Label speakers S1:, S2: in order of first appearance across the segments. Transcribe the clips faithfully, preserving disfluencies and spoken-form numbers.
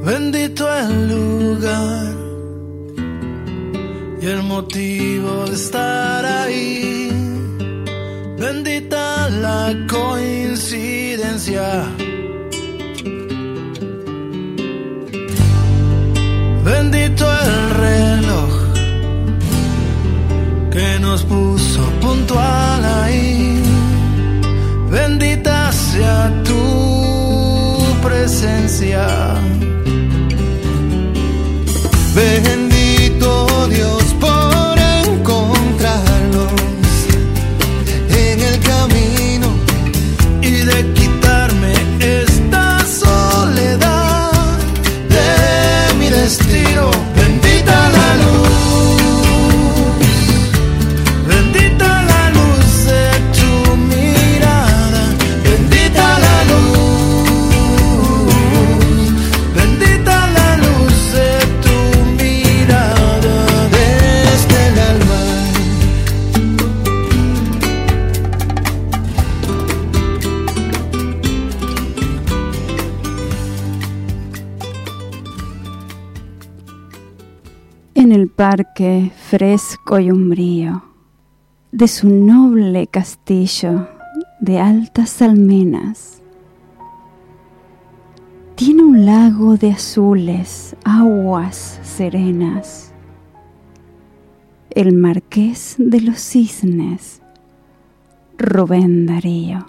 S1: Bendito el lugar y el motivo de estar ahí. Bendita la coincidencia. Bendito el reloj que nos puso puntual ahí. Bendita sea tu presencia. Bendito Dios por encontrarnos en el camino y de quitarme esta soledad de mi destino. Bendita la luz, bendita la luz de tu mirada, bendita la luz, bendita la luz de tu mirada desde el alma.
S2: En el parque fresco y umbrío de su noble castillo de altas almenas, tiene un lago de azules aguas serenas, el marqués de los cisnes, Rubén Darío.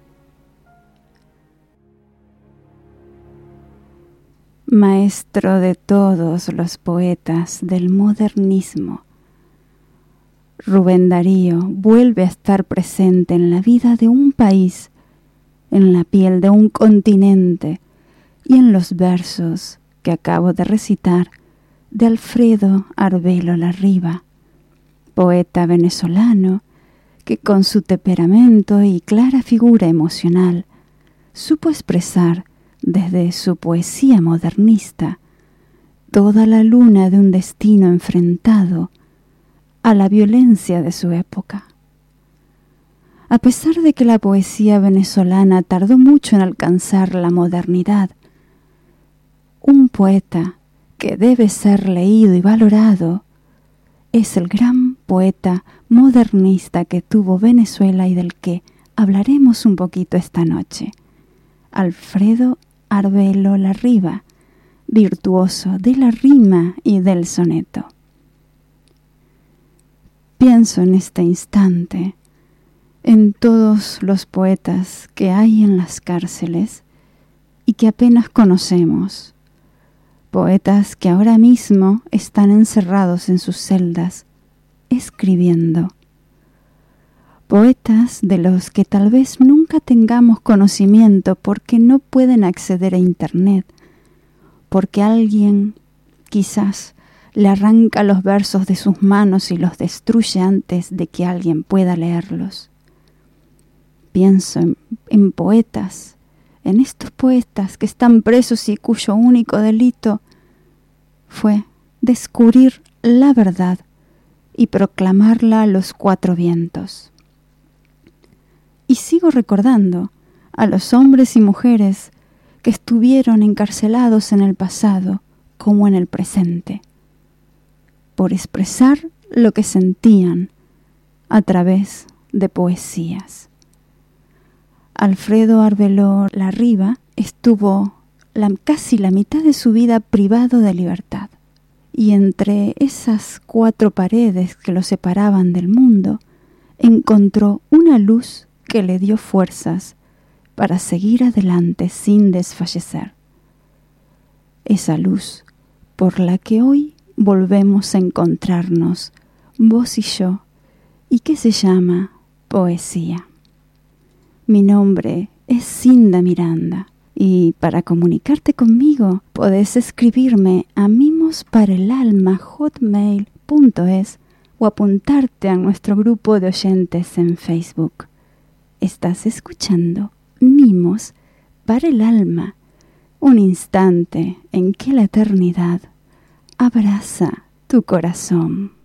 S2: Maestro de todos los poetas del modernismo, Rubén Darío vuelve a estar presente en la vida de un país, en la piel de un continente y en los versos que acabo de recitar de Alfredo Arbelo Larriba, poeta venezolano que con su temperamento y clara figura emocional supo expresar desde su poesía modernista toda la luna de un destino enfrentado a la violencia de su época. A pesar de que la poesía venezolana tardó mucho en alcanzar la modernidad, un poeta que debe ser leído y valorado es el gran poeta modernista que tuvo Venezuela y del que hablaremos un poquito esta noche, Alfredo Arbelo Larriba, virtuoso de la rima y del soneto. Pienso en este instante en todos los poetas que hay en las cárceles y que apenas conocemos, poetas que ahora mismo están encerrados en sus celdas, escribiendo. Poetas de los que tal vez nunca tengamos conocimiento porque no pueden acceder a internet, porque alguien quizás le arranca los versos de sus manos y los destruye antes de que alguien pueda leerlos. Pienso en, en poetas, en estos poetas que están presos y cuyo único delito fue descubrir la verdad y proclamarla a los cuatro vientos. Y sigo recordando a los hombres y mujeres que estuvieron encarcelados en el pasado como en el presente, por expresar lo que sentían a través de poesías. Alfredo Arbelo Larriba estuvo la, casi la mitad de su vida privado de libertad, y entre esas cuatro paredes que lo separaban del mundo, encontró una luz que le dio fuerzas para seguir adelante sin desfallecer. Esa luz por la que hoy volvemos a encontrarnos, vos y yo, y que se llama poesía. Mi nombre es Cinda Miranda, y para comunicarte conmigo podés escribirme a mimosparaelalma arroba hotmail punto es o apuntarte a nuestro grupo de oyentes en Facebook. Estás escuchando Mimos para el Alma, un instante en que la eternidad abraza tu corazón.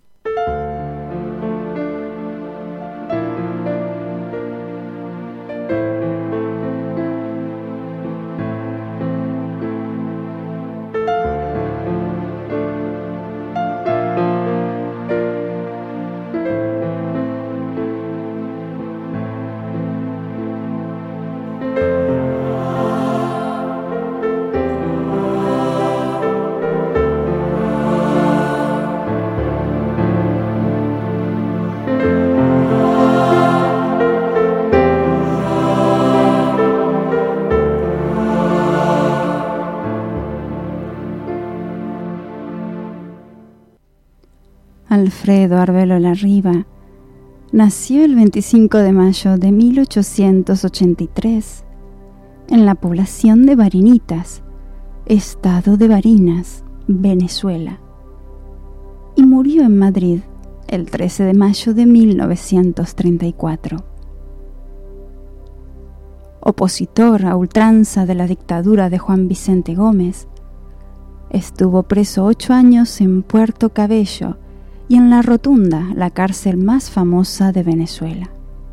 S2: Alfredo Arbelo Larriba nació el veinticinco de mayo de mil ochocientos ochenta y tres en la población de Barinitas, estado de Barinas, Venezuela, y murió en Madrid el trece de mayo de mil novecientos treinta y cuatro. Opositor a ultranza de la dictadura de Juan Vicente Gómez, estuvo preso ocho años en Puerto Cabello y en La Rotunda, la cárcel más famosa de Venezuela.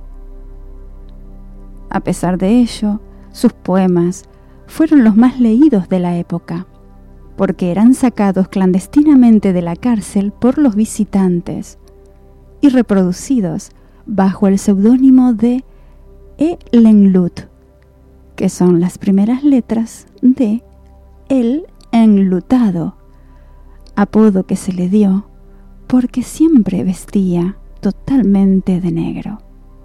S2: A pesar de ello, sus poemas fueron los más leídos de la época, porque eran sacados clandestinamente de la cárcel por los visitantes y reproducidos bajo el seudónimo de E. Lenlut, que son las primeras letras de El Enlutado, apodo que se le dio porque siempre vestía totalmente de negro.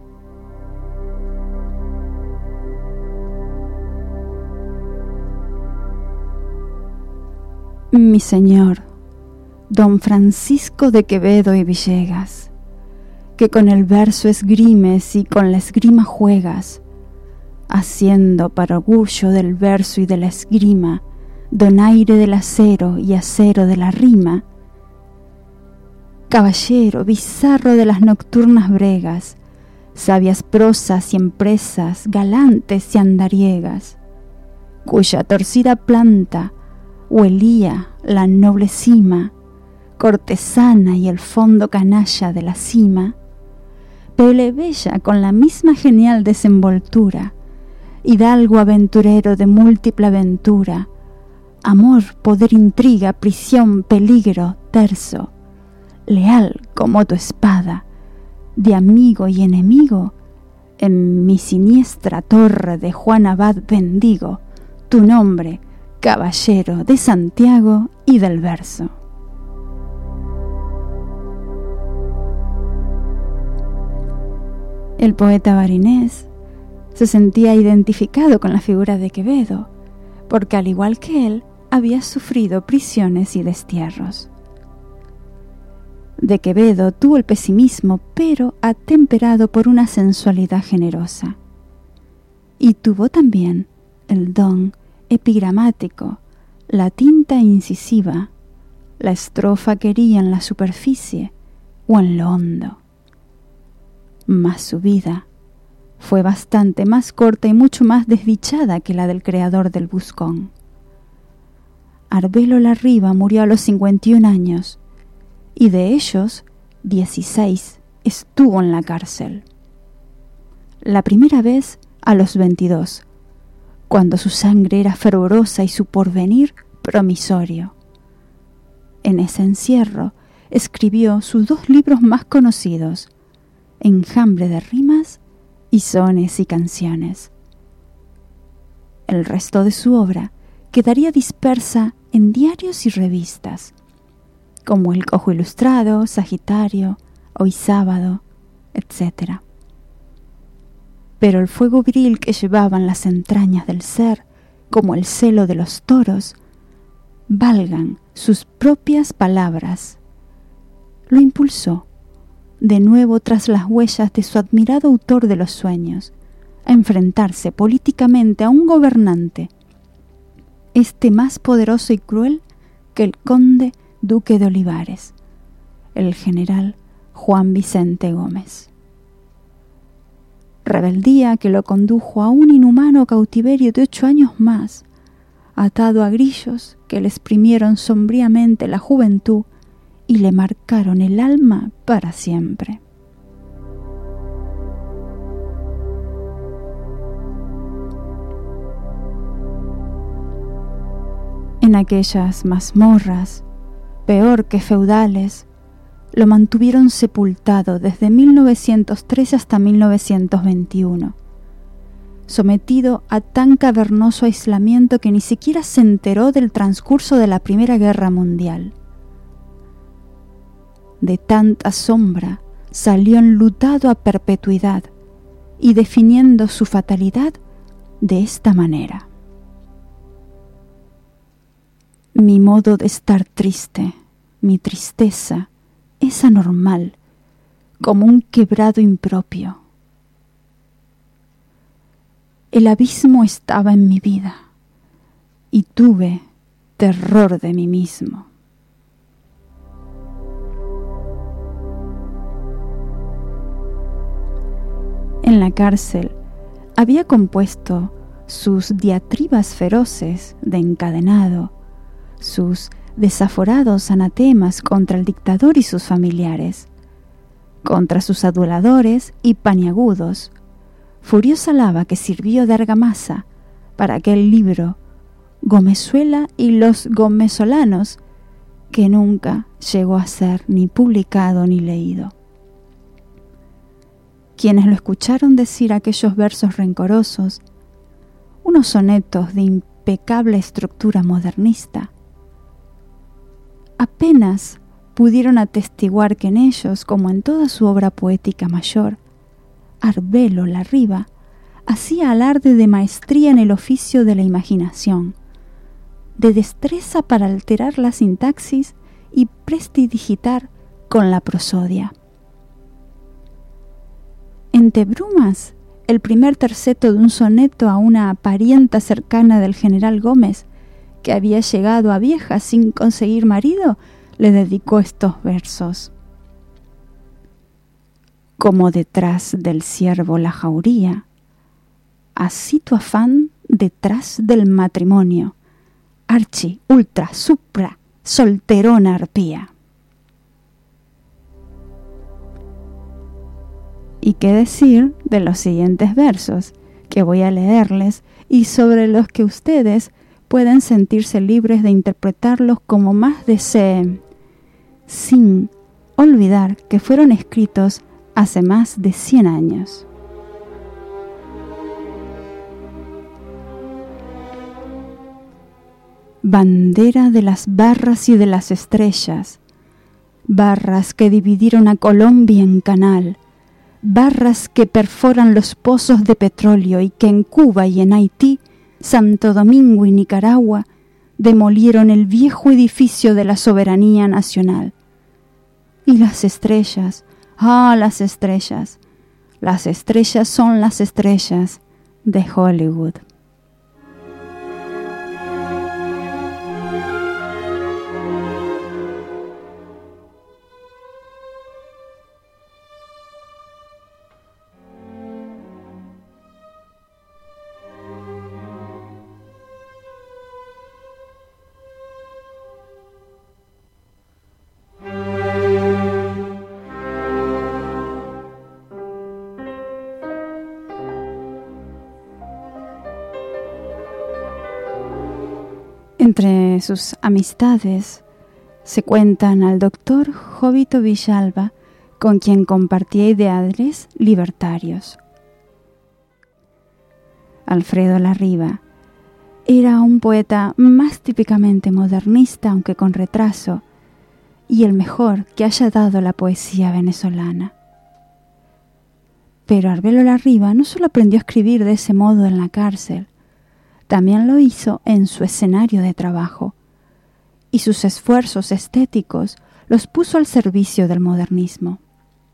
S2: Mi señor, don Francisco de Quevedo y Villegas, que con el verso esgrimes y con la esgrima juegas, haciendo para orgullo del verso y de la esgrima donaire del acero y acero de la rima, caballero bizarro de las nocturnas bregas, sabias prosas y empresas galantes y andariegas, cuya torcida planta huelía la noble cima, cortesana y el fondo canalla de la cima, plebeya con la misma genial desenvoltura, hidalgo aventurero de múltiple aventura, amor, poder, intriga, prisión, peligro, terzo, leal como tu espada, de amigo y enemigo, en mi siniestra torre de Juan Abad bendigo tu nombre, caballero de Santiago y del verso. El poeta barinés se sentía identificado con la figura de Quevedo, porque al igual que él, había sufrido prisiones y destierros. De Quevedo tuvo el pesimismo, pero atemperado por una sensualidad generosa. Y tuvo también el don epigramático, la tinta incisiva, la estrofa quería en la superficie o en lo hondo. Mas su vida fue bastante más corta y mucho más desdichada que la del creador del Buscón. Arbelo Larriba murió a los cincuenta y un años, y de ellos, dieciséis estuvo en la cárcel. La primera vez a los veintidós, cuando su sangre era fervorosa y su porvenir promisorio. En ese encierro escribió sus dos libros más conocidos, Enjambre de rimas y Sones y canciones. El resto de su obra quedaría dispersa en diarios y revistas, como El Cojo Ilustrado, Sagitario, Hoy Sábado, etcétera. Pero el fuego viril que llevaban las entrañas del ser, como el celo de los toros, valgan sus propias palabras, lo impulsó, de nuevo tras las huellas de su admirado autor de los sueños, a enfrentarse políticamente a un gobernante, este más poderoso y cruel que el conde duque de Olivares, el general Juan Vicente Gómez. Rebeldía que lo condujo a un inhumano cautiverio de ocho años más, atado a grillos que le exprimieron sombríamente la juventud y le marcaron el alma para siempre. En aquellas mazmorras, peor que feudales, lo mantuvieron sepultado desde mil novecientos trece hasta mil novecientos veintiuno, sometido a tan cavernoso aislamiento que ni siquiera se enteró del transcurso de la Primera Guerra Mundial. De tanta sombra salió enlutado a perpetuidad y definiendo su fatalidad de esta manera: mi modo de estar triste, mi tristeza, es anormal, como un quebrado impropio. El abismo estaba en mi vida y tuve terror de mí mismo. En la cárcel había compuesto sus diatribas feroces de encadenado, sus desaforados anatemas contra el dictador y sus familiares, contra sus aduladores y paniagudos, furiosa lava que sirvió de argamasa para aquel libro Gomezuela y los gomezolanos, que nunca llegó a ser ni publicado ni leído. Quienes lo escucharon decir aquellos versos rencorosos, unos sonetos de impecable estructura modernista, apenas pudieron atestiguar que en ellos, como en toda su obra poética mayor, Arbelo Larriba hacía alarde de maestría en el oficio de la imaginación, de destreza para alterar la sintaxis y prestidigitar con la prosodia. Entre brumas, el primer terceto de un soneto a una parienta cercana del general Gómez, que había llegado a vieja sin conseguir marido, le dedicó estos versos. Como detrás del ciervo la jauría, así tu afán detrás del matrimonio, archi, ultra, supra, solterona arpía. ¿Y qué decir de los siguientes versos que voy a leerles y sobre los que ustedes pueden sentirse libres de interpretarlos como más deseen, sin olvidar que fueron escritos hace más de cien años? Bandera de las barras y de las estrellas, barras que dividieron a Colombia en canal, barras que perforan los pozos de petróleo y que en Cuba y en Haití, Santo Domingo y Nicaragua demolieron el viejo edificio de la soberanía nacional. Y las estrellas, ah, las estrellas, las estrellas son las estrellas de Hollywood. Entre sus amistades se cuentan al doctor Jovito Villalba, con quien compartía ideales libertarios. Alfredo Larriba era un poeta más típicamente modernista, aunque con retraso, y el mejor que haya dado la poesía venezolana. Pero Arbelo Larriba no solo aprendió a escribir de ese modo en la cárcel, también lo hizo en su escenario de trabajo, y sus esfuerzos estéticos los puso al servicio del modernismo.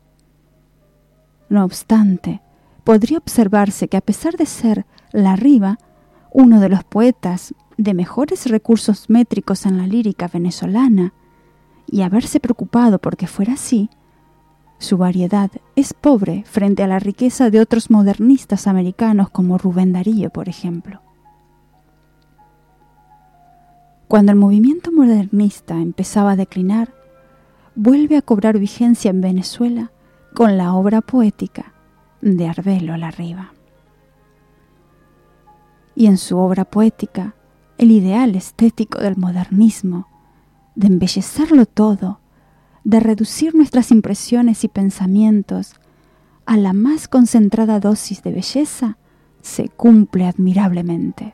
S2: No obstante, podría observarse que a pesar de ser Larriba uno de los poetas de mejores recursos métricos en la lírica venezolana, y haberse preocupado porque fuera así, su variedad es pobre frente a la riqueza de otros modernistas americanos como Rubén Darío, por ejemplo. Cuando el movimiento modernista empezaba a declinar, vuelve a cobrar vigencia en Venezuela con la obra poética de Arbelo Larriba. Y en su obra poética, el ideal estético del modernismo, de embellecerlo todo, de reducir nuestras impresiones y pensamientos a la más concentrada dosis de belleza, se cumple admirablemente.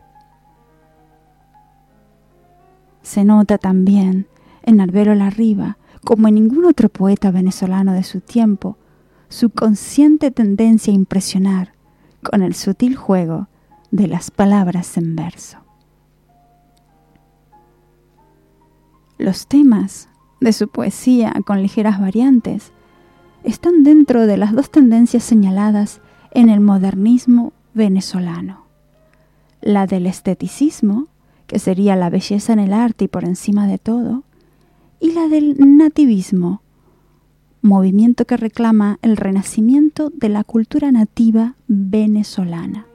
S2: Se nota también en Arbelo Larriba, como en ningún otro poeta venezolano de su tiempo, su consciente tendencia a impresionar con el sutil juego de las palabras en verso. Los temas de su poesía con ligeras variantes, están dentro de las dos tendencias señaladas en el modernismo venezolano. La del esteticismo, que sería la belleza en el arte y por encima de todo, y la del nativismo, movimiento que reclama el renacimiento de la cultura nativa venezolana.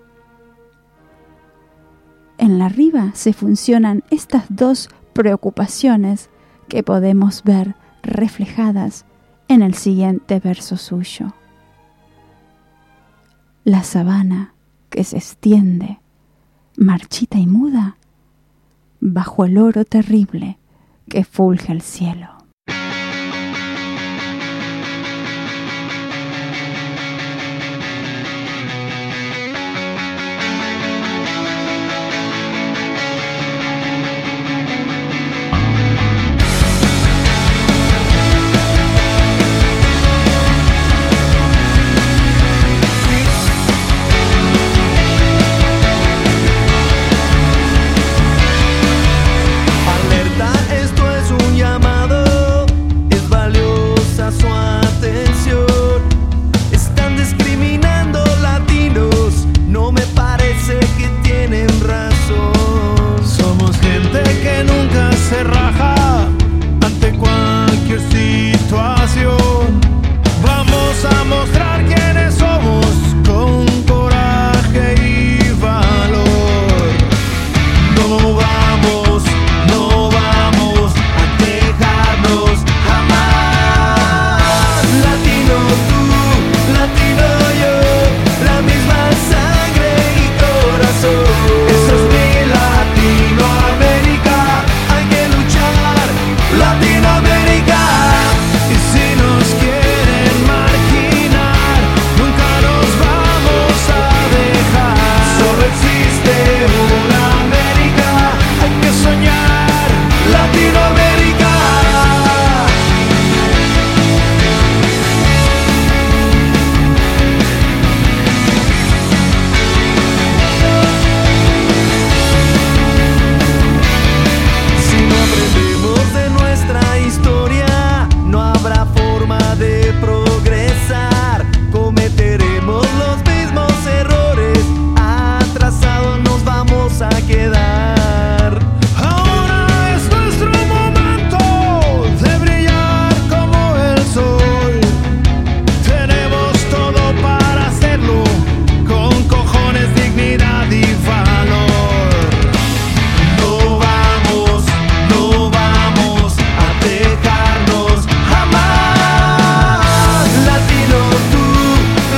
S2: En la riba se funcionan estas dos preocupaciones que podemos ver reflejadas en el siguiente verso suyo. La sabana que se extiende, marchita y muda, bajo el oro terrible que fulge el cielo.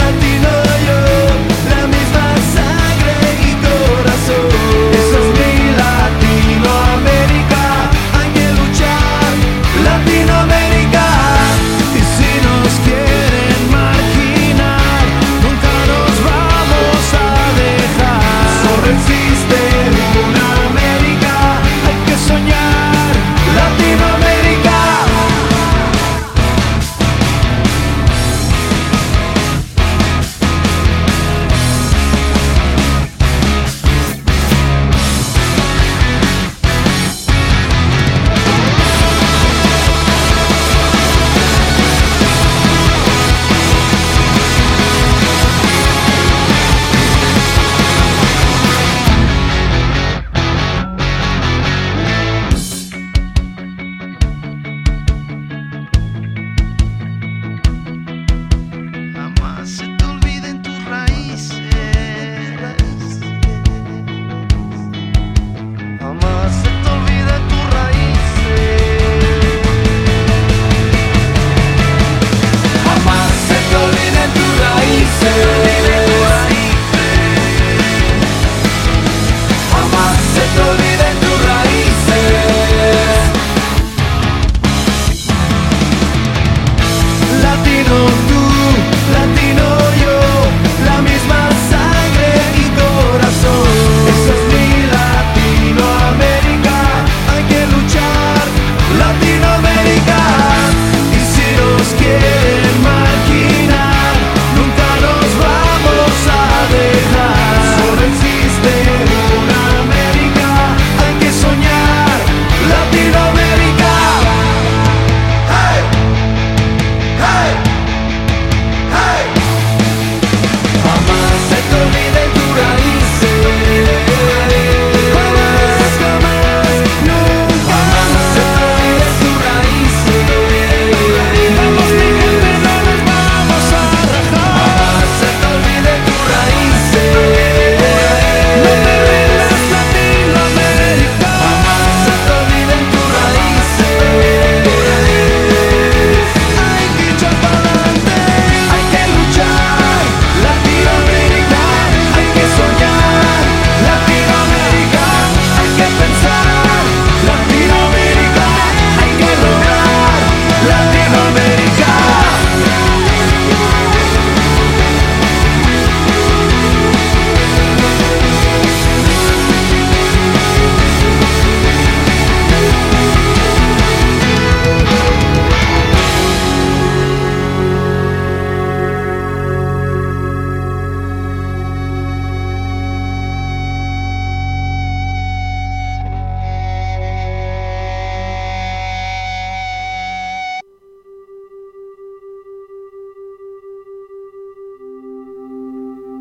S1: Esa es mi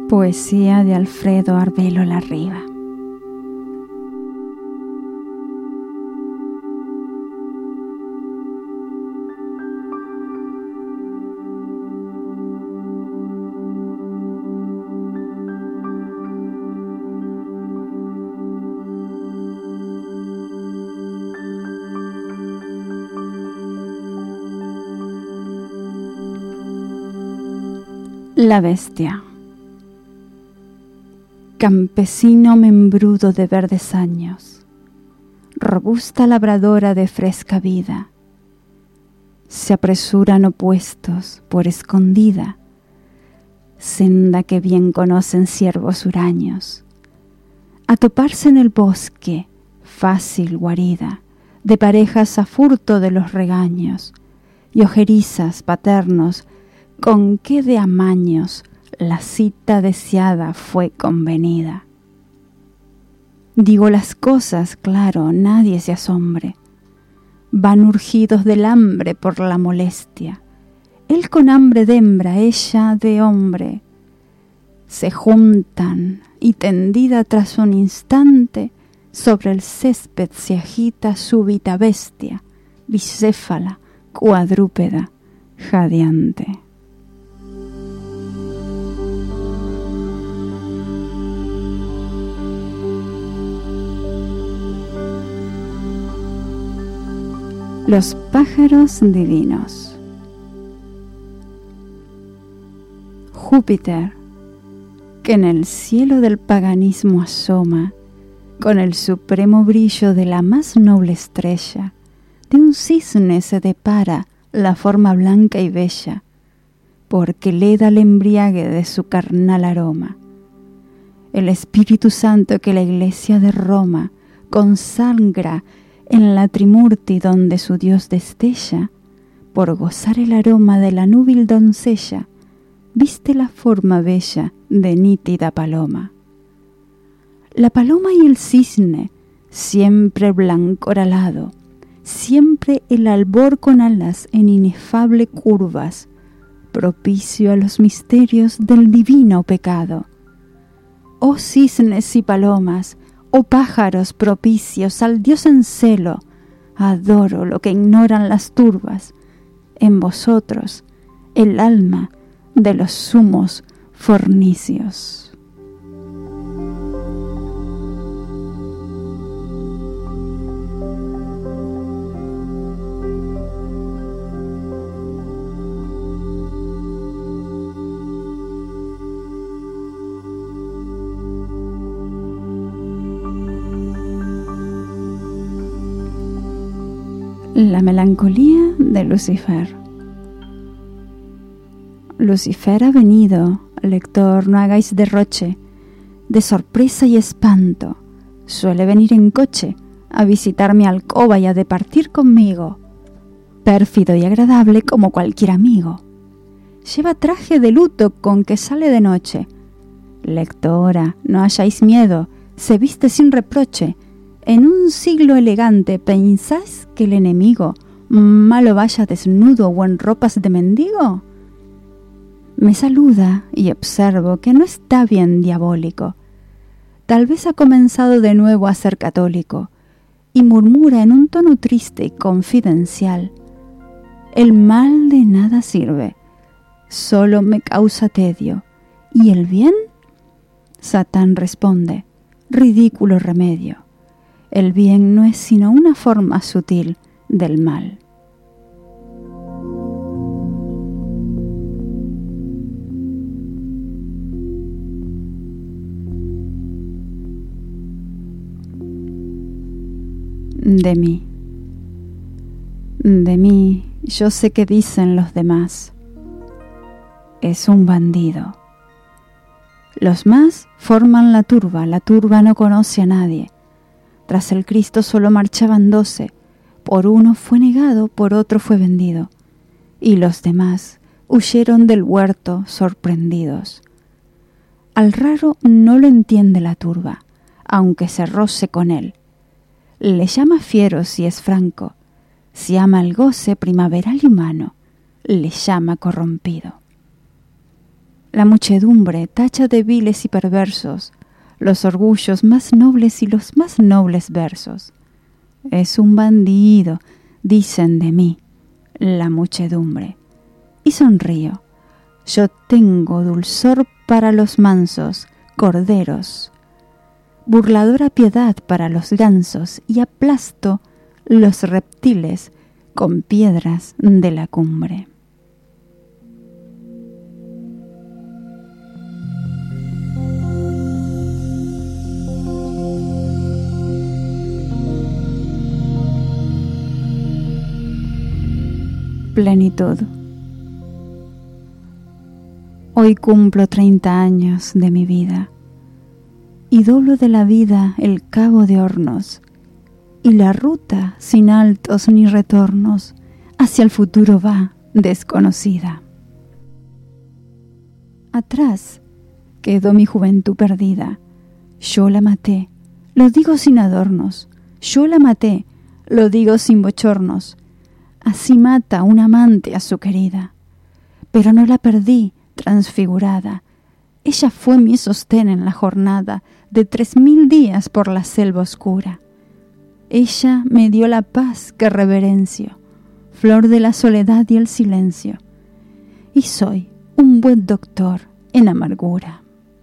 S2: Poesía de Alfredo Arbelo Larriba. La bestia. Campesino membrudo de verdes años, robusta labradora de fresca vida, se apresuran opuestos por escondida, senda que bien conocen ciervos huraños, a toparse en el bosque, fácil guarida, de parejas a furto de los regaños, y ojerizas paternos, con qué de amaños la cita deseada fue convenida. Digo las cosas, claro, nadie se asombre. Van urgidos del hambre por la molestia. Él con hambre de hembra, ella de hombre. Se juntan y tendida tras un instante, sobre el césped se agita súbita bestia, bicéfala, cuadrúpeda, jadeante. Los pájaros divinos. Júpiter, que en el cielo del paganismo asoma, con el supremo brillo de la más noble estrella, de un cisne se depara la forma blanca y bella, porque le da el embriague de su carnal aroma. El Espíritu Santo que la Iglesia de Roma consagra en la Trimurti donde su Dios destella, por gozar el aroma de la núbil doncella, viste la forma bella de nítida paloma. La paloma y el cisne, siempre blanco oralado, siempre el albor con alas en inefable curvas, propicio a los misterios del divino pecado. Oh cisnes y palomas, oh pájaros propicios al Dios en celo, adoro lo que ignoran las turbas, en vosotros el alma de los sumos fornicios. La melancolía de Lucifer. Lucifer ha venido, lector, no hagáis derroche, de sorpresa y espanto. Suele venir en coche, a visitar mi alcoba y a departir conmigo, pérfido y agradable como cualquier amigo. Lleva traje de luto con que sale de noche. Lectora, no hayáis miedo, se viste sin reproche. En un siglo elegante, ¿pensáis que el enemigo malo vaya desnudo o en ropas de mendigo? Me saluda y observo que no está bien diabólico. Tal vez ha comenzado de nuevo a ser católico y murmura en un tono triste y confidencial: el mal de nada sirve, solo me causa tedio. ¿Y el bien? Satán responde: ridículo remedio. El bien no es sino una forma sutil del mal. De mí, de mí, yo sé qué dicen los demás. Es un bandido. Los más forman la turba, la turba no conoce a nadie. Tras el Cristo solo marchaban doce, por uno fue negado, por otro fue vendido, y los demás huyeron del huerto sorprendidos. Al raro no lo entiende la turba, aunque se roce con él. Le llama fiero si es franco, si ama el goce primaveral y humano, le llama corrompido. La muchedumbre tacha de viles y perversos los orgullos más nobles y los más nobles versos. Es un bandido, dicen de mí, la muchedumbre. Y sonrío. Yo tengo dulzor para los mansos corderos, burladora piedad para los gansos, y aplasto los reptiles con piedras de la cumbre. Plenitud. Hoy cumplo treinta años de mi vida y doblo de la vida el cabo de hornos y la ruta sin altos ni retornos hacia el futuro va desconocida. Atrás quedó mi juventud perdida. Yo la maté, lo digo sin adornos. Yo la maté, lo digo sin bochornos. Así mata un amante a su querida. Pero no la perdí transfigurada. Ella fue mi sostén en la jornada de tres mil días por la selva oscura. Ella me dio la paz que reverencio, flor de la soledad y el silencio. Y soy un buen doctor en amargura.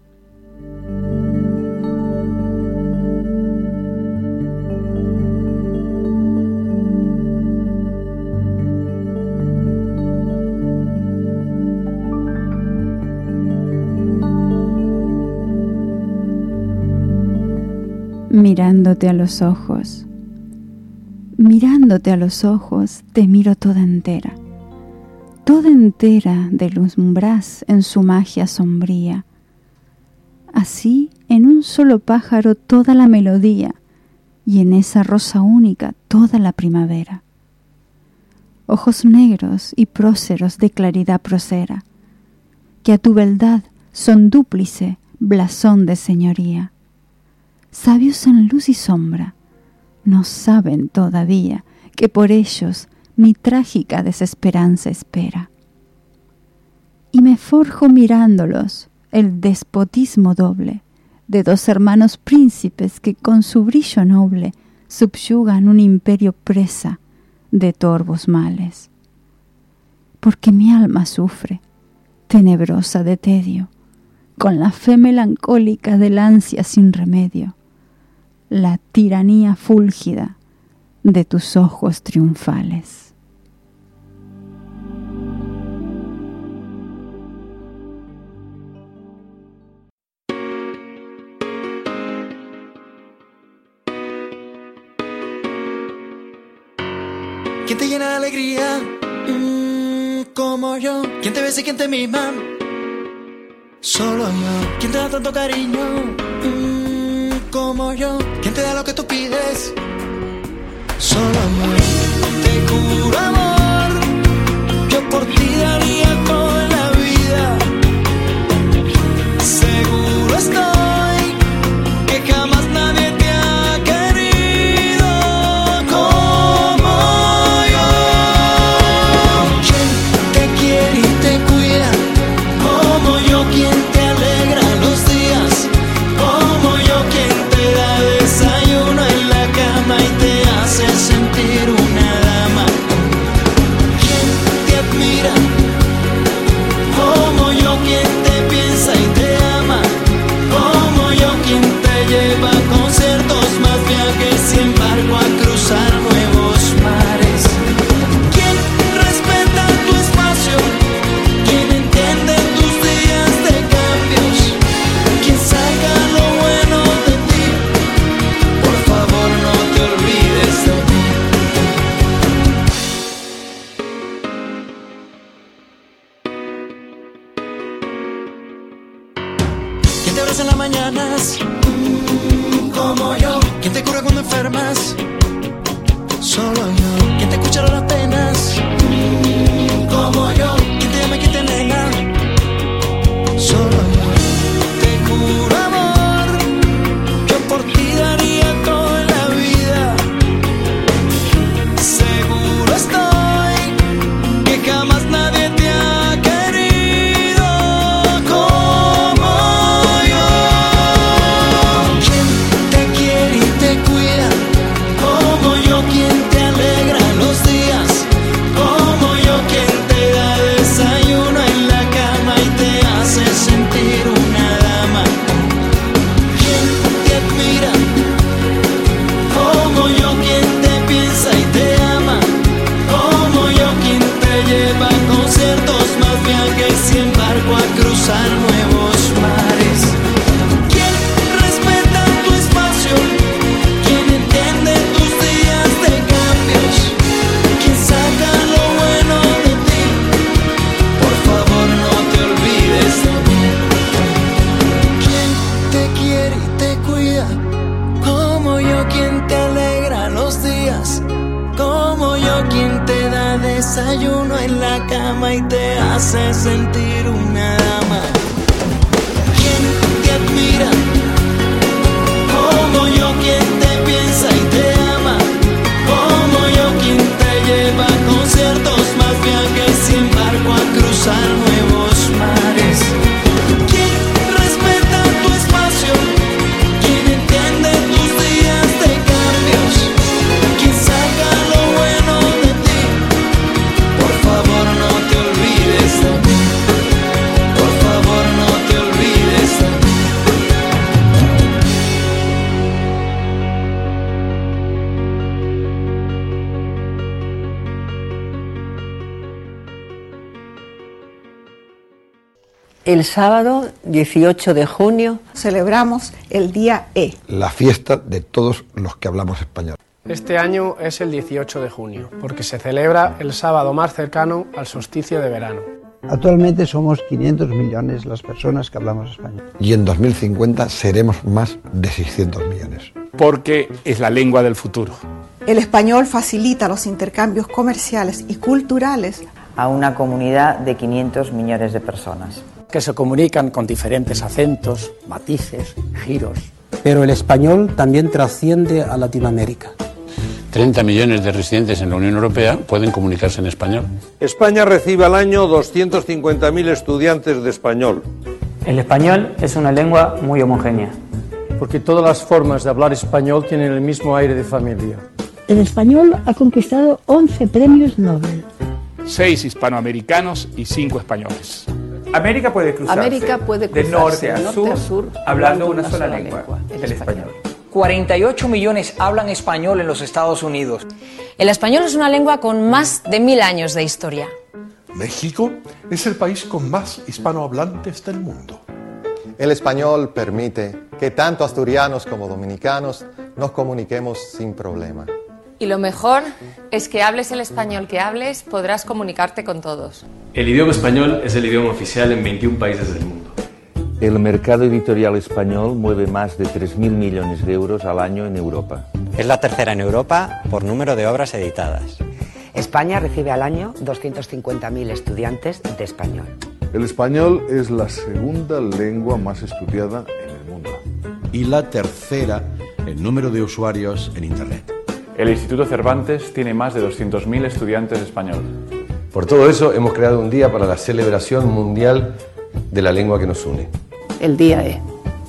S2: Mirándote a los ojos, mirándote a los ojos, te miro toda entera, toda entera deslumbrás en su magia sombría. Así, en un solo pájaro toda la melodía, y en esa rosa única toda la primavera. Ojos negros y próceros de claridad procera, que a tu beldad son dúplice blasón de señoría. Sabios en luz y sombra, no saben todavía que por ellos mi trágica desesperanza espera. Y me forjo mirándolos el despotismo doble de dos hermanos príncipes que con su brillo noble subyugan un imperio presa de torvos males. Porque mi alma sufre, tenebrosa de tedio, con la fe melancólica del ansia sin remedio, la tiranía fúlgida de tus ojos triunfales.
S1: ¿Quién te llena de alegría? Mm, como yo. ¿Quién te besa y quién te mima? Solo yo. ¿Quién te da tanto cariño? Mm, como yo. ¿Quién te da lo que tú pides? Solo yo. Te juro amor, yo por ti daría toda la vida. Seguro estoy que jamás nadie te ha querido como yo. ¿Quién te quiere y te cuida? Como yo. ¿Quién te alegra los días? Como yo. ¿Quién te da desayuno en la cama y te hace sentir una dama? ¿Quién te admira? Como yo. ¿Quién te piensa y te ama? Como yo. ¿Quién te lleva a conciertos, más viajes y embarco a cruzar nuevos mares? ¿Quién respeta tu espacio? ¿Quién entiende tus días de cambios? ¿Quién saca lo bueno de ti? Por favor, no te olvides de mí. ¿Quién te abraza en las mañanas? Mm, como yo. ¿Quién te cura cuando enfermas? Solo yo. ¿Quién te escucha las penas? Mm, como yo. ¿Quién te llama y quién te nega? Solo yo. Te juro amor, yo por ti daría toda la vida. Seguro estoy que jamás nadie te ha querido como desayuno en la cama y te hace sentir una dama. ¿Quién te admira? Como yo, quien te piensa y te ama. Como yo, quien te lleva a conciertos, más viajes, sin barco a cruzar nuevos mares. ¿Quién respeta tu espacio? ¿Quién entiende tus días de cambios? ¿Quién saca lo bueno de ti? Por favor no te olvides de mí. Por favor no te olvides de mí.
S3: El sábado dieciocho de junio
S4: celebramos el Día E.
S5: La fiesta de todos los que hablamos español.
S6: Este año es el dieciocho de junio, porque se celebra el sábado más cercano al solsticio de verano.
S7: Actualmente somos quinientos millones las personas que hablamos español.
S5: Y en dos mil cincuenta seremos más de seiscientos millones.
S8: Porque es la lengua del futuro.
S4: El español facilita los intercambios comerciales y culturales
S9: a una comunidad de quinientos millones de personas.
S10: Que se comunican con diferentes acentos, matices, giros.
S11: Pero el español también trasciende a Latinoamérica.
S12: treinta millones de residentes en la Unión Europea pueden comunicarse en español.
S13: España recibe al año doscientos cincuenta mil estudiantes de español.
S14: El español es una lengua muy homogénea.
S15: Porque todas las formas de hablar español tienen el mismo aire de familia.
S16: El español ha conquistado once premios Nobel.
S8: Seis hispanoamericanos y cinco españoles.
S17: América puede cruzarse,
S18: América puede cruzarse
S17: de norte a,
S18: norte
S17: sur,
S18: a sur,
S17: hablando una, una sola, sola lengua, lengua el, el español.
S19: español. cuarenta y ocho millones hablan español en los Estados Unidos.
S20: El español es una lengua con más de mil años de historia.
S21: México es el país con más hispanohablantes del mundo.
S22: El español permite que tanto asturianos como dominicanos nos comuniquemos sin problema.
S23: Y lo mejor es que hables el español que hables, podrás comunicarte con todos.
S24: El idioma español es el idioma oficial en veintiún países del mundo.
S25: El mercado editorial español mueve más de tres mil millones de euros al año en Europa.
S26: Es la tercera en Europa por número de obras editadas.
S27: España recibe al año doscientos cincuenta mil estudiantes de español.
S28: El español es la segunda lengua más estudiada en el mundo.
S29: Y la tercera en número de usuarios en Internet.
S24: El Instituto Cervantes tiene más de doscientos mil estudiantes de español.
S30: Por todo eso hemos creado un día para la celebración mundial de la lengua que nos une.
S18: El Día E.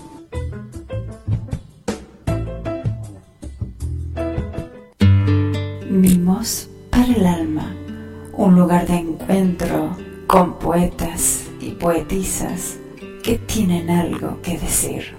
S2: Mimos para el alma, un lugar de encuentro con poetas y poetisas que tienen algo que decir.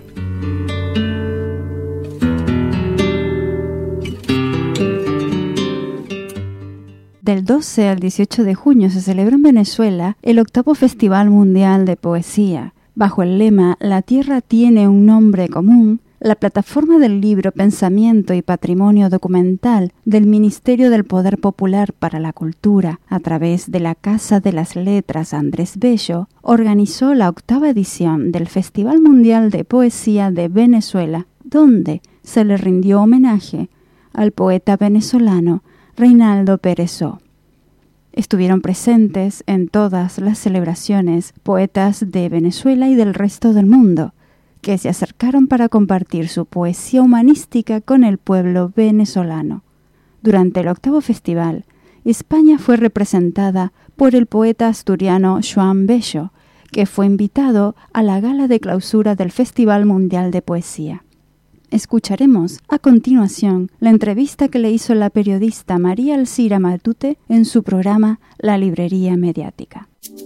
S2: Del doce al dieciocho de junio se celebra en Venezuela el octavo Festival Mundial de Poesía. Bajo el lema La Tierra tiene un nombre común, la plataforma del libro Pensamiento y Patrimonio Documental del Ministerio del Poder Popular para la Cultura, a través de la Casa de las Letras Andrés Bello, organizó la octava edición del Festival Mundial de Poesía de Venezuela, donde se le rindió homenaje al poeta venezolano Reinaldo Peresó. Estuvieron presentes en todas las celebraciones poetas de Venezuela y del resto del mundo, que se acercaron para compartir su poesía humanística con el pueblo venezolano. Durante el octavo festival, España fue representada por el poeta asturiano Joan Bello, que fue invitado a la gala de clausura del Festival Mundial de Poesía. Escucharemos a continuación la entrevista que le hizo la periodista María Alcira Matute en su programa La Librería Mediática.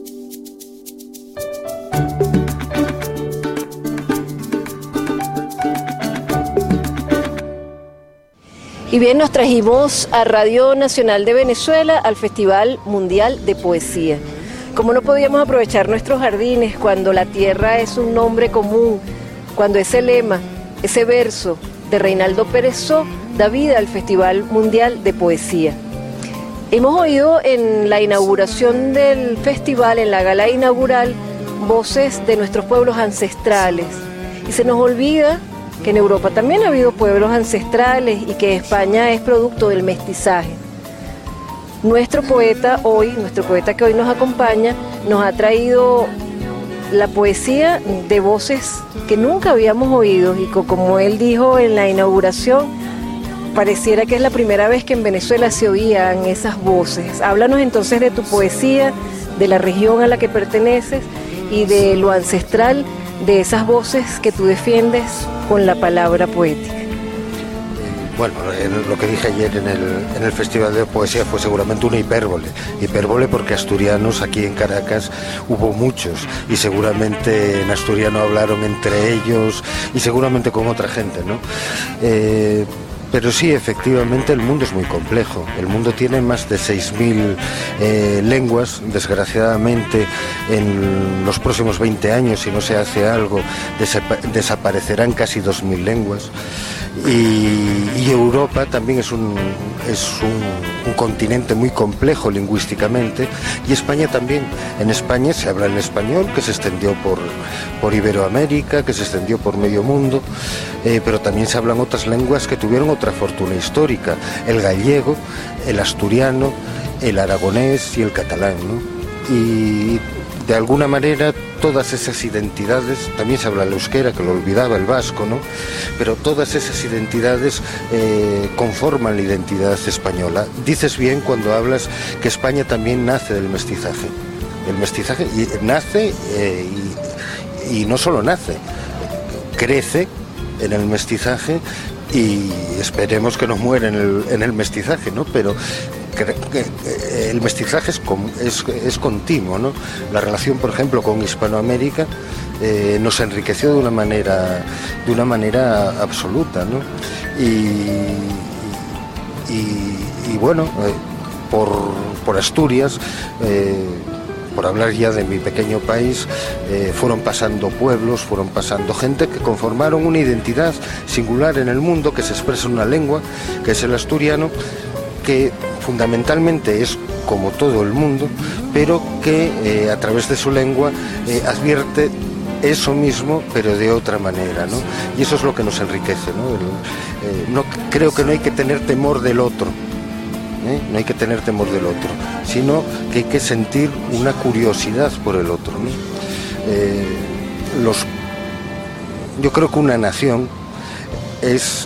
S31: Y bien, nos trajimos a Radio Nacional de Venezuela al Festival Mundial de Poesía. Como no podíamos aprovechar nuestros jardines cuando la tierra es un nombre común, cuando ese lema, ese verso de Reinaldo Peresó da vida al Festival Mundial de Poesía. Hemos oído en la inauguración del festival, en la gala inaugural, voces de nuestros pueblos ancestrales. Y se nos olvida que en Europa también ha habido pueblos ancestrales y que España es producto del mestizaje. nuestro poeta hoy, nuestro poeta que hoy nos acompaña, nos ha traído la poesía de voces que nunca habíamos oído y como él dijo en la inauguración, pareciera que es la primera vez que en Venezuela se oían esas voces. Háblanos entonces de tu poesía, de la región a la que perteneces y de lo ancestral de esas voces que tú defiendes con la palabra poética.
S1: Bueno, lo que dije ayer en el, en el Festival de Poesía fue seguramente una hipérbole. Hipérbole porque asturianos aquí en Caracas hubo muchos y seguramente en asturiano hablaron entre ellos y seguramente con otra gente, ¿no? Eh, Pero sí, efectivamente, el mundo es muy complejo. El mundo tiene más de seis mil eh, lenguas. Desgraciadamente, en los próximos veinte años, si no se hace algo, desaparecerán casi dos mil lenguas. Y, y Europa también es, un, es un, un continente muy complejo lingüísticamente, y España también. En España se habla el español, que se extendió por, por Iberoamérica, que se extendió por medio mundo, eh, pero también se hablan otras lenguas que tuvieron otra fortuna histórica: el gallego, el asturiano, el aragonés y el catalán, ¿no? Y de alguna manera todas esas identidades, también se habla el euskera, que lo olvidaba, el vasco, ¿no? Pero todas esas identidades eh, conforman la identidad española. Dices bien cuando hablas que España también nace del mestizaje. El mestizaje y nace eh, y, y no solo nace, crece en el mestizaje y esperemos que no muera en el, en el mestizaje, ¿no? Pero el mestizaje es, es, es continuo, ¿no? La relación, por ejemplo, con Hispanoamérica eh, nos enriqueció de una manera, de una manera absoluta, ¿no? Y, y, y bueno, eh, por, por Asturias, eh, por hablar ya de mi pequeño país, eh, fueron pasando pueblos, fueron pasando gente que conformaron una identidad singular en el mundo, que se expresa en una lengua, que es el asturiano, que fundamentalmente es como todo el mundo, pero que eh, a través de su lengua eh, advierte eso mismo, pero de otra manera, ¿no? Y eso es lo que nos enriquece, ¿no? El, eh, no creo que no hay que tener temor del otro, ¿eh? No hay que tener temor del otro, sino que hay que sentir una curiosidad por el otro, ¿no? Eh, los, yo creo que una nación es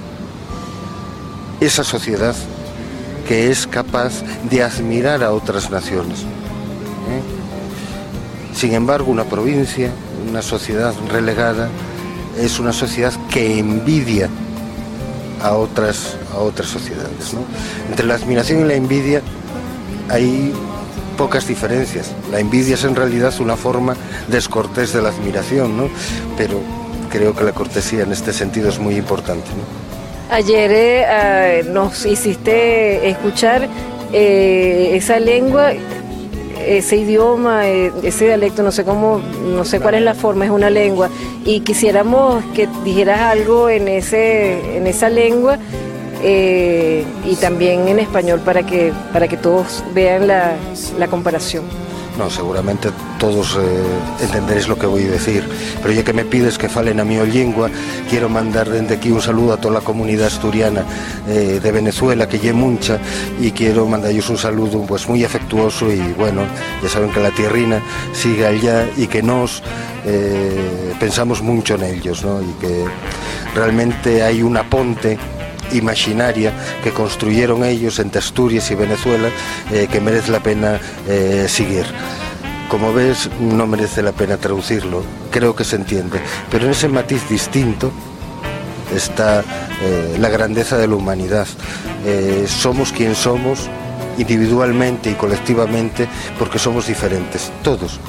S1: esa sociedad que es capaz de admirar a otras naciones, ¿eh? Sin embargo, una provincia, una sociedad relegada, es una sociedad que envidia a otras, a otras sociedades, ¿no? Entre la admiración y la envidia hay pocas diferencias. La envidia es en realidad una forma descortés de la admiración, ¿no? Pero creo que la cortesía en este sentido es muy importante, ¿no?
S31: Ayer eh, nos hiciste escuchar eh, esa lengua, ese idioma, eh, ese dialecto, no sé cómo, no sé cuál es la forma, es una lengua, y quisiéramos que dijeras algo en ese, en esa lengua eh, y también en español para que para que todos vean la, la comparación.
S1: No, seguramente todos eh, entenderéis lo que voy a decir, pero ya que me pides que falen a mi lengua, quiero mandar desde aquí un saludo a toda la comunidad asturiana eh, de Venezuela, que lle mucha, y quiero mandarles un saludo pues muy afectuoso, y bueno, ya saben que la tierrina sigue allá y que nos eh, pensamos mucho en ellos, ¿no? Y que realmente hay una ponte imaginaria que construyeron ellos entre Asturias y Venezuela, eh, que merece la pena eh, seguir. Como ves, no merece la pena traducirlo, creo que se entiende, pero en ese matiz distinto está eh, la grandeza de la humanidad. Eh, somos quien somos individualmente y colectivamente porque somos diferentes, todos.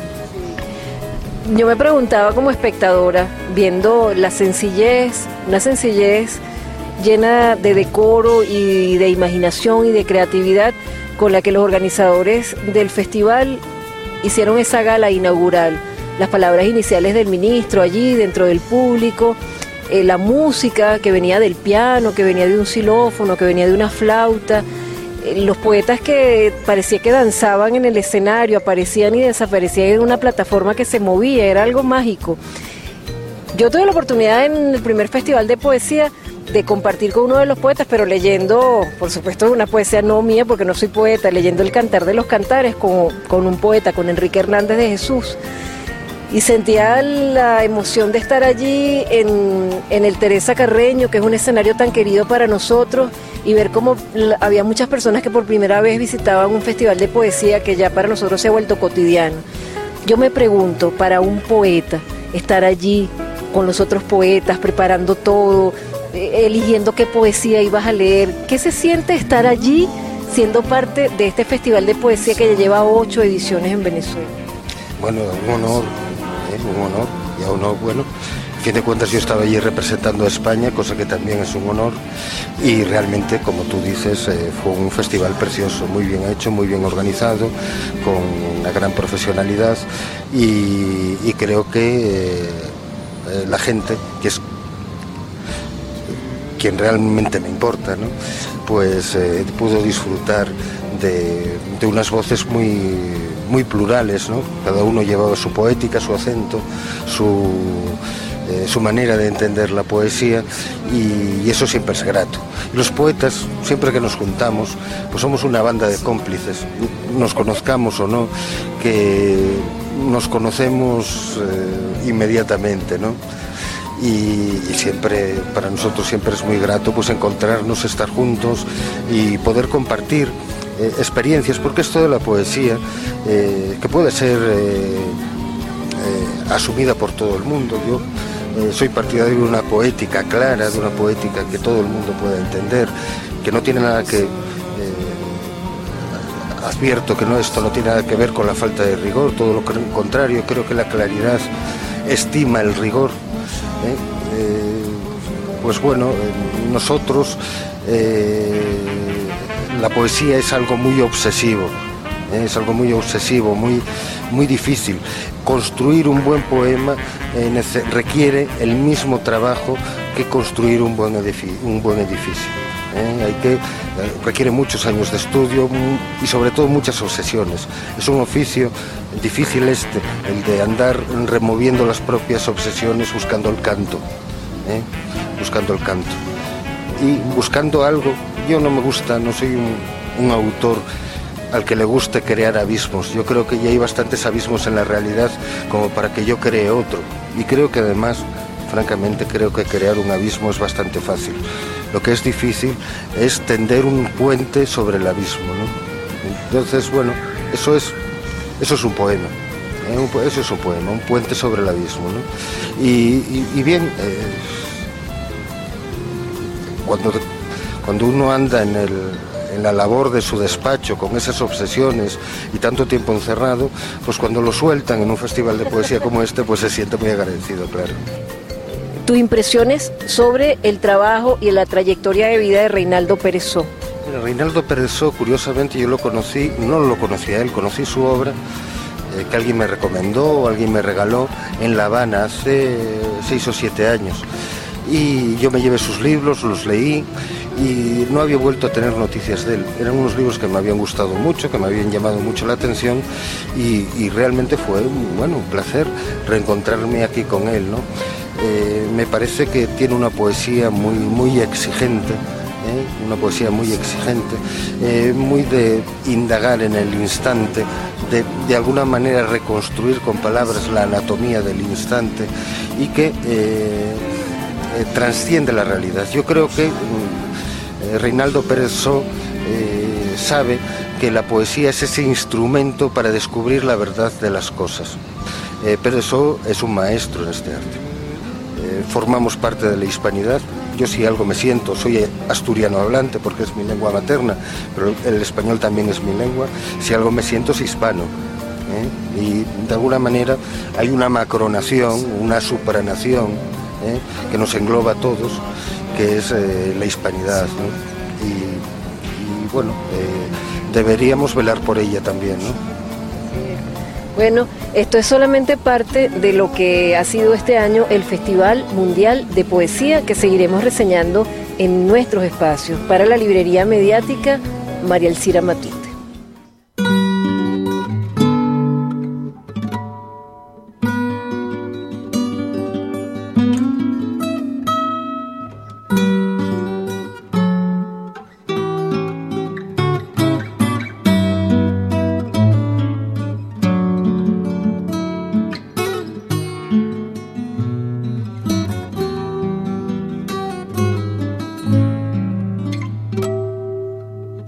S31: Yo me preguntaba como espectadora, viendo la sencillez, una sencillez llena de decoro y de imaginación y de creatividad con la que los organizadores del festival hicieron esa gala inaugural. Las palabras iniciales del ministro allí dentro del público, eh, la música que venía del piano, que venía de un xilófono, que venía de una flauta, eh, los poetas que parecía que danzaban en el escenario, aparecían y desaparecían en una plataforma que se movía, era algo mágico. Yo tuve la oportunidad en el primer festival de poesía de compartir con uno de los poetas, pero leyendo, por supuesto, una poesía no mía, porque no soy poeta, leyendo El Cantar de los Cantares con, con un poeta, con Enrique Hernández de Jesús. Y sentía la emoción de estar allí en, en el Teresa Carreño, que es un escenario tan querido para nosotros, y ver cómo había muchas personas que por primera vez visitaban un festival de poesía que ya para nosotros se ha vuelto cotidiano. Yo me pregunto, para un poeta, estar allí con los otros poetas, preparando todo, eligiendo qué poesía ibas a leer, ¿qué se siente estar allí siendo parte de este festival de poesía que ya lleva ocho ediciones en Venezuela?
S1: Bueno, un honor, ¿eh? un honor, y a honor, bueno, a fin de cuentas yo estaba allí representando a España, cosa que también es un honor, y realmente, como tú dices, eh, fue un festival precioso, muy bien hecho, muy bien organizado, con una gran profesionalidad, y, y creo que eh, la gente, que es quien realmente me importa, ¿no? Pues eh, pudo disfrutar de, de unas voces muy, muy plurales, ¿no? Cada uno llevaba su poética, su acento, su, eh, su manera de entender la poesía, y, y eso siempre es grato. Y los poetas, siempre que nos juntamos, pues somos una banda de cómplices, nos conozcamos o no, que nos conocemos eh, inmediatamente, ¿no? Y, y siempre, para nosotros siempre es muy grato pues encontrarnos, estar juntos y poder compartir eh, experiencias, porque esto de la poesía, eh, que puede ser eh, eh, asumida por todo el mundo. Yo eh, soy partidario de una poética clara, de una poética que todo el mundo pueda entender, que no tiene nada que... Eh, advierto que no, esto no tiene nada que ver con la falta de rigor, todo lo contrario, creo que la claridad estima el rigor. Eh, eh, pues bueno, eh, nosotros eh, la poesía es algo muy obsesivo, eh, es algo muy obsesivo, muy, muy difícil. Construir un buen poema eh, requiere el mismo trabajo que construir un buen edificio. Un buen edificio. Eh, hay que, eh, requiere muchos años de estudio y sobre todo muchas obsesiones. Es un oficio difícil este, el de andar removiendo las propias obsesiones buscando el canto, eh, buscando el canto y buscando algo. Yo no me gusta, no soy un, un autor al que le guste crear abismos. Yo creo que ya hay bastantes abismos en la realidad como para que yo cree otro, y creo que además, francamente, creo que crear un abismo es bastante fácil. Lo que es difícil es tender un puente sobre el abismo, ¿no? Entonces, bueno, eso es, eso es un poema, ¿eh? un, eso es un poema, un puente sobre el abismo, ¿no? Y, y, y bien, eh, cuando, cuando uno anda en, el, en la labor de su despacho con esas obsesiones y tanto tiempo encerrado, pues cuando lo sueltan en un festival de poesía como este, pues se siente muy agradecido, claro.
S31: Tus impresiones sobre el trabajo y la trayectoria de vida de Reinaldo Peresó.
S1: Bueno, Reinaldo Peresó, curiosamente, yo lo conocí, no lo conocía a él, conocí su obra, eh, que alguien me recomendó o alguien me regaló en La Habana hace seis o siete años. Y yo me llevé sus libros, los leí y no había vuelto a tener noticias de él. Eran unos libros que me habían gustado mucho, que me habían llamado mucho la atención, y, y realmente fue bueno, un placer reencontrarme aquí con él, ¿no? Eh, me parece que tiene una poesía muy, muy exigente, ¿eh? una poesía muy exigente, eh, muy de indagar en el instante, de, de alguna manera reconstruir con palabras la anatomía del instante, y que eh, eh, trasciende la realidad. Yo creo que eh, Reinaldo Peresó eh, sabe que la poesía es ese instrumento para descubrir la verdad de las cosas. Eh, Peresó es un maestro en este arte. Eh, formamos parte de la hispanidad. Yo, si algo me siento, soy asturiano hablante porque es mi lengua materna, pero el español también es mi lengua. Si algo me siento, es hispano, ¿eh? Y de alguna manera hay una macronación, una supranación, ¿eh? que nos engloba a todos, que es eh, la hispanidad, ¿no? y, y bueno, eh, deberíamos velar por ella también, ¿no?
S31: Bueno, esto es solamente parte de lo que ha sido este año el Festival Mundial de Poesía, que seguiremos reseñando en nuestros espacios. Para la librería mediática, María Elcira Matute.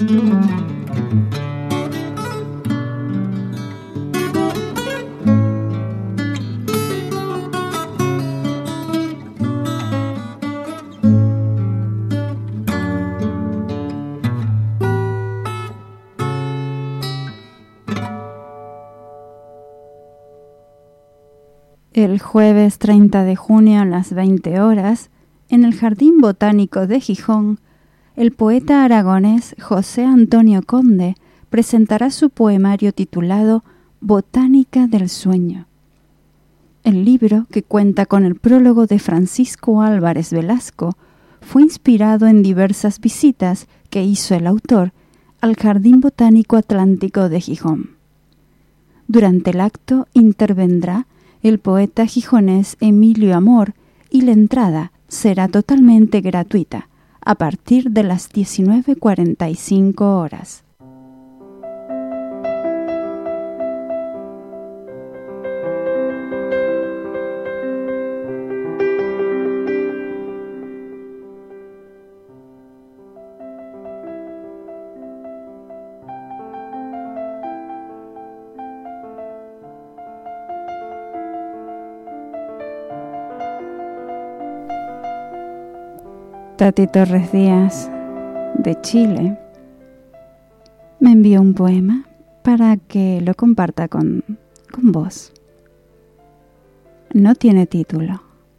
S2: El jueves treinta de junio a las veinte horas, en el Jardín Botánico de Gijón, el poeta aragonés José Antonio Conde presentará su poemario titulado Botánica del Sueño. El libro, que cuenta con el prólogo de Francisco Álvarez Velasco, fue inspirado en diversas visitas que hizo el autor al Jardín Botánico Atlántico de Gijón. Durante el acto intervendrá el poeta gijonés Emilio Amor y la entrada será totalmente gratuita a partir de las diecinueve cuarenta y cinco horas. Tati Torres Díaz, de Chile, me envió un poema para que lo comparta con, con vos. No tiene título.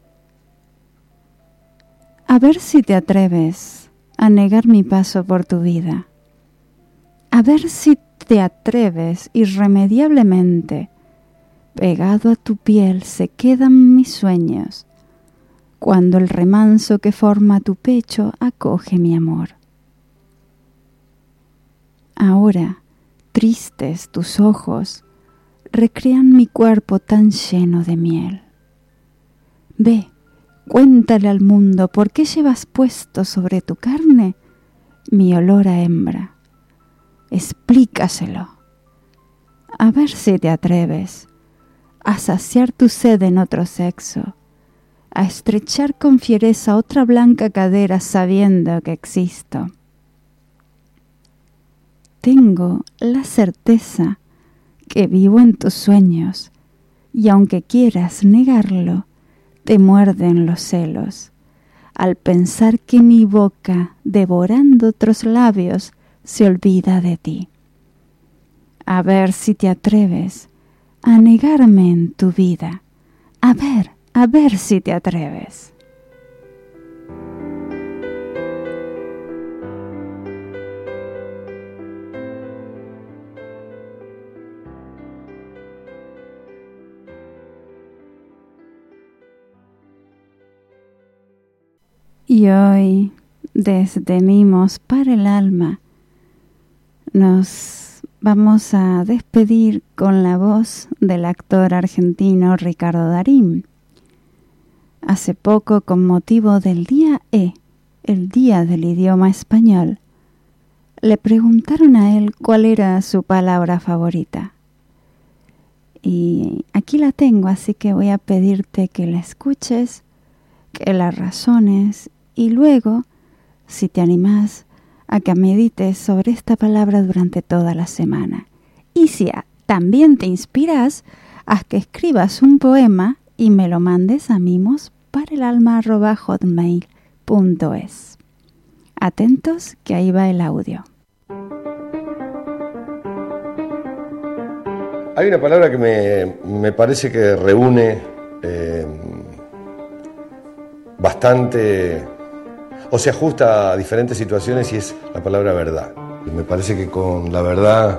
S2: A ver si te atreves a negar mi paso por tu vida. A ver si te atreves irremediablemente. Pegado a tu piel se quedan mis sueños, cuando el remanso que forma tu pecho acoge mi amor. Ahora, tristes tus ojos, recrean mi cuerpo tan lleno de miel. Ve, cuéntale al mundo por qué llevas puesto sobre tu carne mi olor a hembra. Explícaselo. A ver si te atreves a saciar tu sed en otro sexo, a estrechar con fiereza otra blanca cadera sabiendo que existo. Tengo la certeza que vivo en tus sueños, y aunque quieras negarlo, te muerden los celos, al pensar que mi boca, devorando otros labios, se olvida de ti. A ver si te atreves a negarme en tu vida, a ver, A ver si te atreves. Y hoy, desde Mimos para el Alma, nos vamos a despedir con la voz del actor argentino Ricardo Darín. Hace poco, con motivo del Día E, el Día del Idioma Español, le preguntaron a él cuál era su palabra favorita. Y aquí la tengo, así que voy a pedirte que la escuches, que la razones y luego, si te animás, a que medites sobre esta palabra durante toda la semana. Y si también te inspiras, a que escribas un poema y me lo mandes a mimos para el alma arroba hotmail punto es. Atentos, que ahí va el audio.
S30: Hay una palabra que me, me parece que reúne eh, bastante, o se ajusta a diferentes situaciones, y es la palabra verdad. Me parece que con la verdad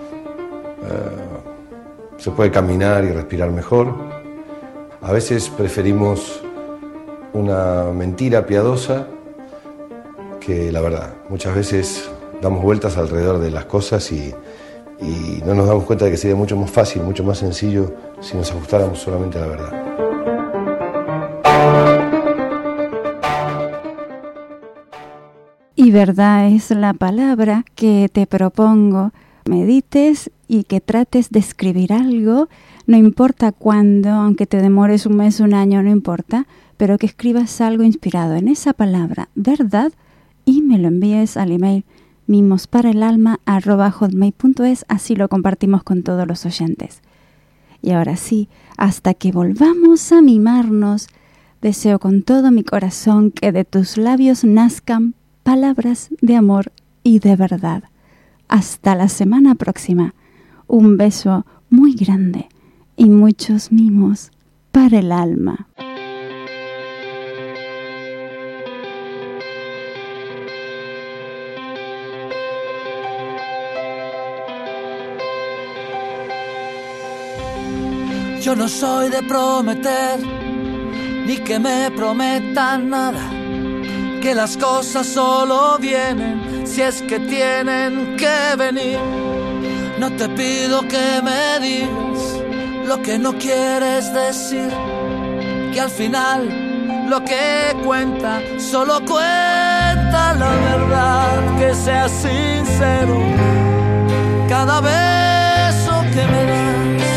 S30: eh, se puede caminar y respirar mejor. A veces preferimos una mentira piadosa que la verdad. Muchas veces damos vueltas alrededor de las cosas y, y no nos damos cuenta de que sería mucho más fácil, mucho más sencillo si nos ajustáramos solamente a la verdad.
S2: Y verdad es la palabra que te propongo, medites y que trates de escribir algo, no importa cuándo, aunque te demores un mes, un año, no importa, pero que escribas algo inspirado en esa palabra, verdad, y me lo envíes al email mimosparaelalma arroba hotmail punto es, así lo compartimos con todos los oyentes. Y ahora sí, hasta que volvamos a mimarnos, deseo con todo mi corazón que de tus labios nazcan palabras de amor y de verdad. Hasta la semana próxima. Un beso muy grande y muchos mimos para el alma.
S3: Yo no soy de prometer, ni que me prometan nada, que las cosas solo vienen si es que tienen que venir. No te pido que me digas lo que no quieres decir, que al final lo que cuenta solo cuenta la verdad. Que seas sincero cada beso que me das.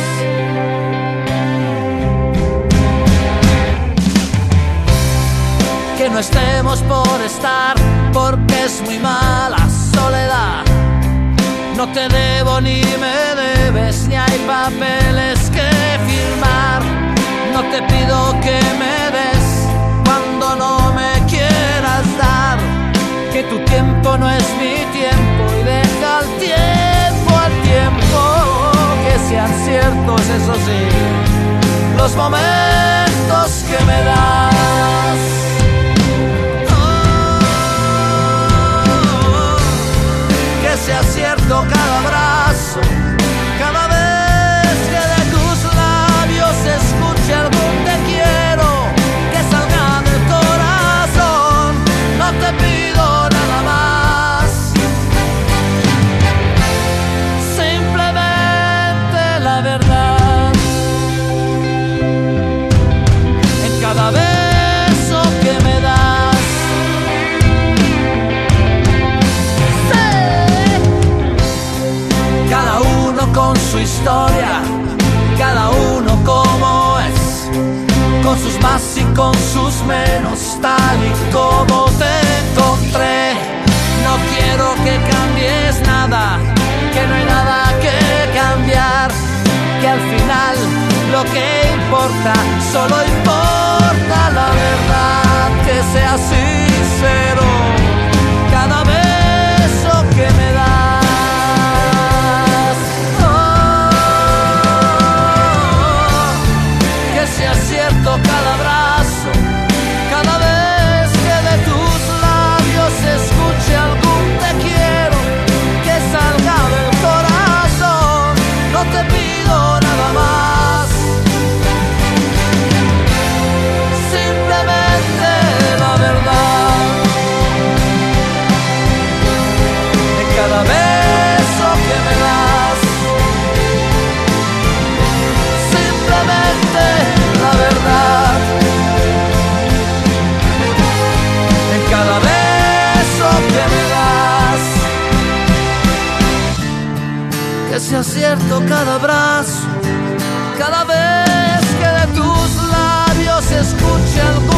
S3: Que no estemos por estar, porque es muy mala soledad. No te debo ni me debes, ni hay papeles que firmar. No te pido que me des cuando no me quieras dar. Que tu tiempo no es mi tiempo y deja el tiempo al tiempo. Que sean ciertos, eso sí, los momentos que me das. Que sea cierto cada abrazo, cada vez que de tus labios escuche algún te quiero, que salga del corazón. No te pido nada más, simplemente la verdad. En cada beso que me das. Cada uno con su historia, cada uno como es, con sus más y con sus menos, tal y como te encontré. No quiero que cambies nada, que no hay nada que cambiar, que al final lo que importa, solo importa la verdad. Que sea sincero cada beso que me das. Cada abrazo, cada vez que de tus labios escuche algún te quiero, que salga del corazón. No te pido nada más, simplemente la verdad. En cada beso que me das, simplemente la verdad. En cada beso que me das, que sea cierto cada abrazo, cada vez que de tus labios escuche algo